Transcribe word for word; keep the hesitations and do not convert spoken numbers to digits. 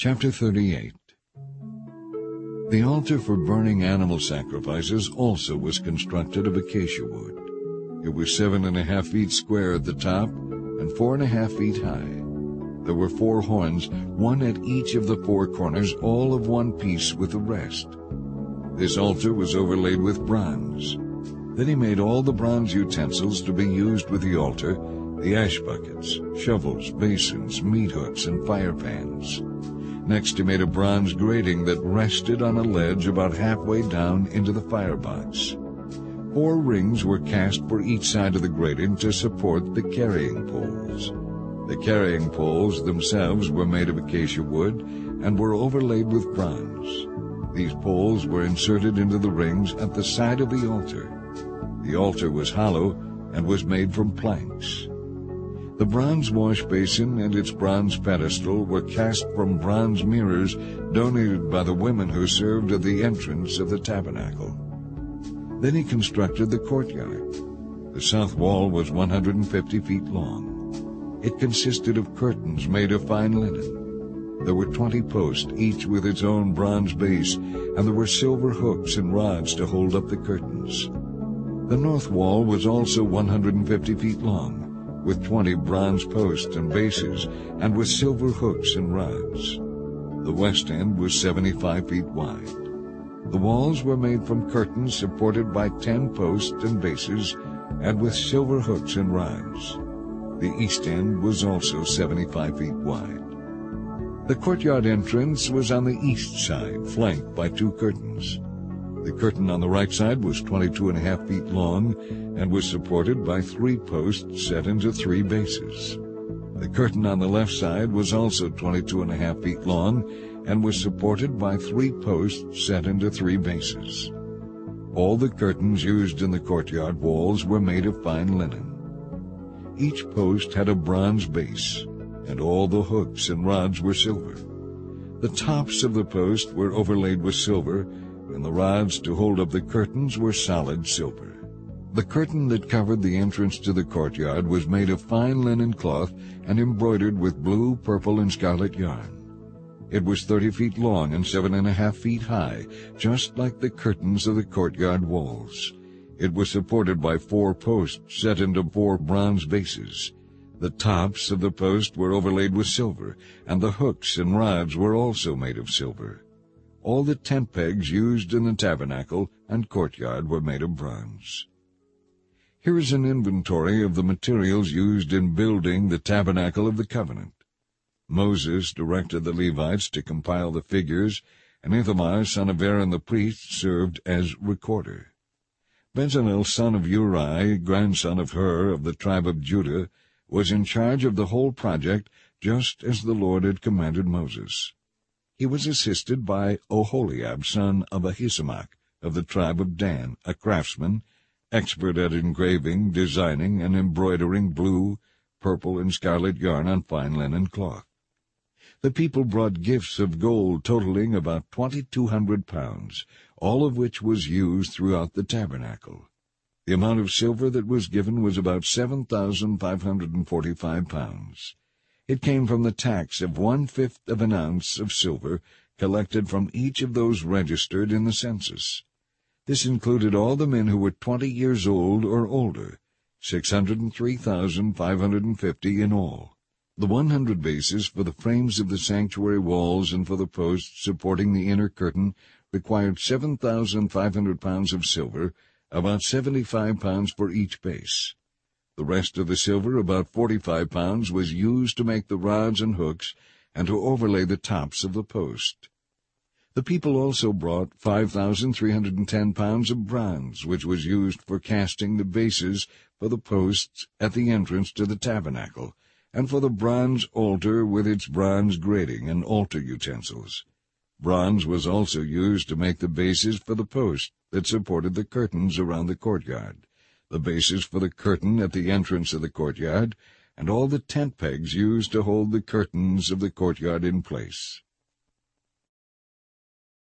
Chapter thirty-eight. The altar for burning animal sacrifices also was constructed of acacia wood. It was seven and a half feet square at the top and four and a half feet high. There were four horns, one at each of the four corners, all of one piece with the rest. This altar was overlaid with bronze. Then he made all the bronze utensils to be used with the altar, the ash buckets, shovels, basins, meat hooks, and fire pans. Next he made a bronze grating that rested on a ledge about halfway down into the firebox. Four rings were cast for each side of the grating to support the carrying poles. The carrying poles themselves were made of acacia wood and were overlaid with bronze. These poles were inserted into the rings at the side of the altar. The altar was hollow and was made from planks. The bronze wash basin and its bronze pedestal were cast from bronze mirrors donated by the women who served at the entrance of the tabernacle. Then he constructed the courtyard. The south wall was one hundred fifty feet long. It consisted of curtains made of fine linen. There were twenty posts, each with its own bronze base, and there were silver hooks and rods to hold up the curtains. The north wall was also one hundred fifty feet long, with twenty bronze posts and bases, and with silver hooks and rods. The west end was seventy-five feet wide. The walls were made from curtains supported by ten posts and bases, and with silver hooks and rods. The east end was also seventy-five feet wide. The courtyard entrance was on the east side, flanked by two curtains. The curtain on the right side was twenty-two and a half feet long and was supported by three posts set into three bases. The curtain on the left side was also twenty-two and a half feet long and was supported by three posts set into three bases. All the curtains used in the courtyard walls were made of fine linen. Each post had a bronze base, and all the hooks and rods were silver. The tops of the post were overlaid with silver, and the rods to hold up the curtains were solid silver. The curtain that covered the entrance to the courtyard was made of fine linen cloth and embroidered with blue, purple, and scarlet yarn. It was thirty feet long and seven and a half feet high, just like the curtains of the courtyard walls. It was supported by four posts set into four bronze bases. The tops of the post were overlaid with silver, and the hooks and rods were also made of silver. All the tent pegs used in the tabernacle and courtyard were made of bronze. Here is an inventory of the materials used in building the tabernacle of the covenant. Moses directed the Levites to compile the figures, and Ithamar, son of Aaron the priest, served as recorder. Bezalel, son of Uri, grandson of Hur of the tribe of Judah, was in charge of the whole project, just as the Lord had commanded Moses. He was assisted by Oholiab, son of Ahisamach, of the tribe of Dan, a craftsman, expert at engraving, designing, and embroidering blue, purple, and scarlet yarn on fine linen cloth. The people brought gifts of gold totaling about twenty-two hundred pounds, all of which was used throughout the tabernacle. The amount of silver that was given was about seven thousand five hundred forty-five pounds. It came from the tax of one-fifth of an ounce of silver collected from each of those registered in the census. This included all the men who were twenty years old or older, six hundred three thousand five hundred fifty in all. The one hundred bases for the frames of the sanctuary walls and for the posts supporting the inner curtain required seven thousand five hundred pounds of silver, about seventy-five pounds for each base. The rest of the silver, about forty-five pounds, was used to make the rods and hooks and to overlay the tops of the post. The people also brought five thousand three hundred ten pounds of bronze, which was used for casting the bases for the posts at the entrance to the tabernacle, and for the bronze altar with its bronze grating and altar utensils. Bronze was also used to make the bases for the post that supported the curtains around the courtyard, the bases for the curtain at the entrance of the courtyard, and all the tent pegs used to hold the curtains of the courtyard in place.